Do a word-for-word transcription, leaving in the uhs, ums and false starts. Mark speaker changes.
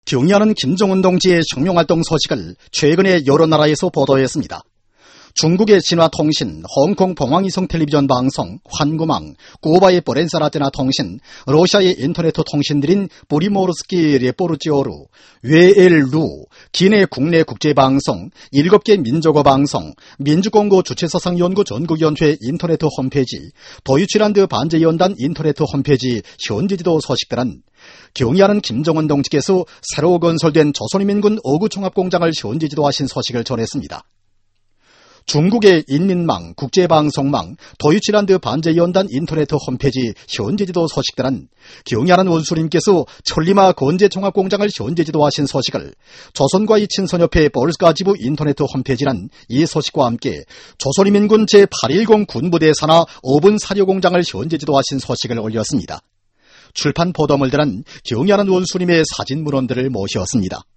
Speaker 1: 경의하는 김정은 동지의 혁명활동 소식을 최근에 여러 나라에서 보도했습니다. 중국의 신화통신, 홍콩 봉황이성 텔레비전 방송, 환구망, 쿠바의 보렌사라테나 통신, 러시아의 인터넷 통신들인 브리모르스키 레포르지오루, 웨엘루, 기내 국내 국제방송, 일곱 개 민족어 방송, 민주공고 주최사상연구 전국위원회 인터넷 홈페이지, 도이치란드 반제연단 인터넷 홈페이지 현지지도 소식들은 경의하는 김정은 동지께서 새로 건설된 조선인민군 어구종합공장을 현지지도하신 소식을 전했습니다. 중국의 인민망, 국제방송망, 도이치란드 반제연단 인터넷 홈페이지 현지지도 소식들은 경의하는 원수님께서 천리마 건재종합공장을 현지지도하신 소식을 조선과의 친선협회 볼스가지부 인터넷 홈페이지는 이 소식과 함께 조선인민군 제팔백십 군부대 산하 오분 사료공장을 현지지도하신 소식을 올렸습니다. 출판 보도물들은 경의하는 원수님의 사진 문헌들을 모셨습니다.